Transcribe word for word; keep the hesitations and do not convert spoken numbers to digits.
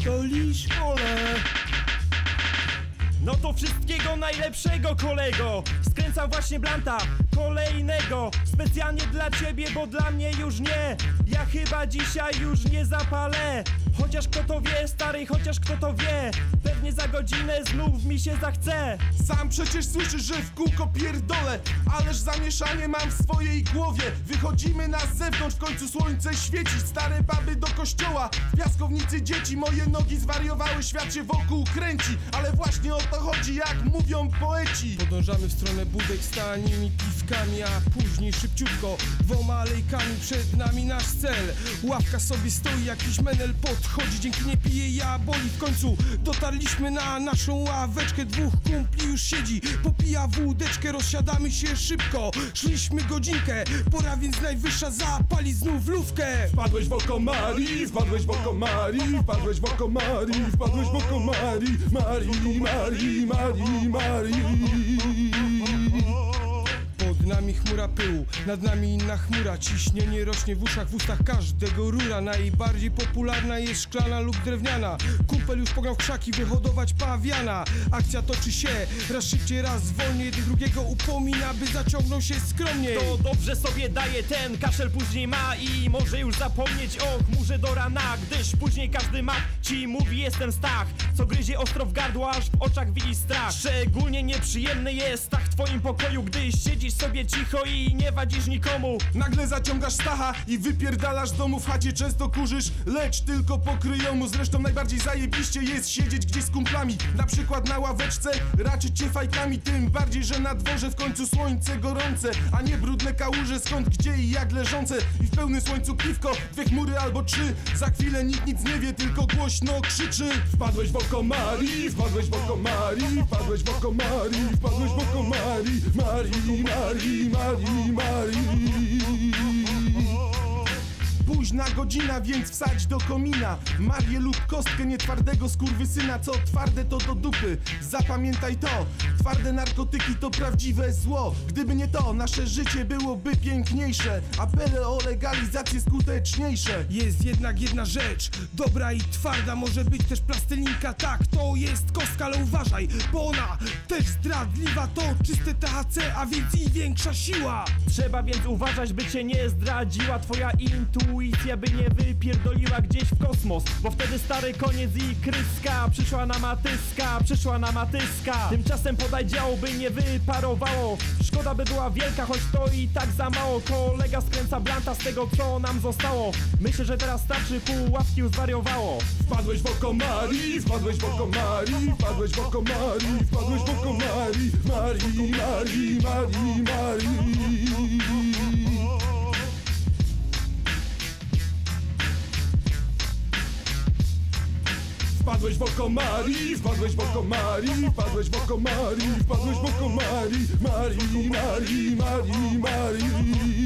pierdolisz? Ole. No to wszystkiego najlepszego, kolego. Skręcam właśnie blanta kolejnego, specjalnie dla ciebie, bo dla mnie już nie. Ja chyba dzisiaj już nie zapalę. Chociaż kto to wie, stary, chociaż kto to wie, pewnie za godzinę znów mi się zachce. Sam przecież słyszysz, że w kółko pierdolę, ależ zamieszanie mam w swojej głowie. Wychodzimy na zewnątrz, w końcu słońce świeci. Stare baby do kościoła, w piaskownicy dzieci. Moje nogi zwariowały, świat się wokół kręci, ale właśnie o to chodzi, jak mówią poeci. Podążamy w stronę budek z tanimi piwkami, a później szybciutko dwoma alejkami przed nami nasz cel. Ławka sobie stoi, jakiś menel podchodzi, dzięki nie piję, ja boli. W końcu dotarliśmy na naszą ławeczkę, dwóch kumpli już siedzi, popija wódeczkę, rozsiadamy się szybko. Szliśmy godzinkę, pora więc najwyższa zapalić znów lówkę. Wpadłeś w oko Marii, wpadłeś w oko Marii, wpadłeś w oko Marii, wpadłeś w oko Marii, Marii, Marii, Marii, Marii. Pod nami chmura pyłu, nad nami inna chmura. Ciśnienie rośnie w uszach, w ustach każdego rura. Najbardziej popularna jest szklana lub drewniana. Kumpel już pograł w krzaki, wyhodować pawiana. Akcja toczy się, raz szybciej, raz wolniej. Jeden drugiego upomina, by zaciągnął się skromniej. To dobrze sobie daje, ten kaszel później ma i może już zapomnieć o chmurze do rana, gdyż później każdy mak ci mówi jestem Stach, co gryzie ostro w gardło, aż w oczach widzi strach. Szczególnie nieprzyjemny jest tak w twoim pokoju, gdy siedzisz sobie cicho i nie wadzisz nikomu. Nagle zaciągasz Stacha i wypierdalasz z domu. W chacie często kurzysz, lecz tylko po kryjomu. Zresztą najbardziej zajebiście jest siedzieć gdzieś z kumplami, na przykład na ławeczce, raczyć cię fajkami. Tym bardziej, że na dworze w końcu słońce gorące, a nie brudne kałuże skąd, gdzie i jak leżące. I w pełnym słońcu piwko, dwie chmury albo trzy. Za chwilę nikt nic nie wie, tylko głośno krzyczy. Wpadłeś w oko Marii, wpadłeś w oko Marii, wpadłeś w oko Marii, wpadłeś w oko Marii, Marii, Marii, Marii, Marii. Późna godzina, więc wsadź do komina Marię lub kostkę nietwardego skurwysyna. Co twarde to do dupy, zapamiętaj to. Twarde narkotyki to prawdziwe zło. Gdyby nie to, nasze życie byłoby piękniejsze. Apele o legalizację skuteczniejsze. Jest jednak jedna rzecz, dobra i twarda, może być też plastelinka. Tak, to jest kostka, ale uważaj, bo ona też zdradliwa. To czyste T H C, a więc i większa siła. Trzeba więc uważać, by cię nie zdradziła twoja intuicja, by nie wypierdoliła gdzieś w kosmos, bo wtedy stary koniec i kryska. Przyszła na matyska, przyszła na matyska. Tymczasem podaj działo, by nie wyparowało. Szkoda by była wielka, choć to i tak za mało. Kolega skręca blanta z tego, co nam zostało. Myślę, że teraz starczy, pół ławki już zwariowało. Wpadłeś w oko Marii, wpadłeś w oko Marii, wpadłeś w oko Marii, wpadłeś w oko Marii, Marii, Marii, Marii, Marii. Wpadłeś w oko Marii, wpadłeś w oko Marii, wpadłeś w oko Marii, wpadłeś w oko Marii, Marii, Marii, Marii, Marii.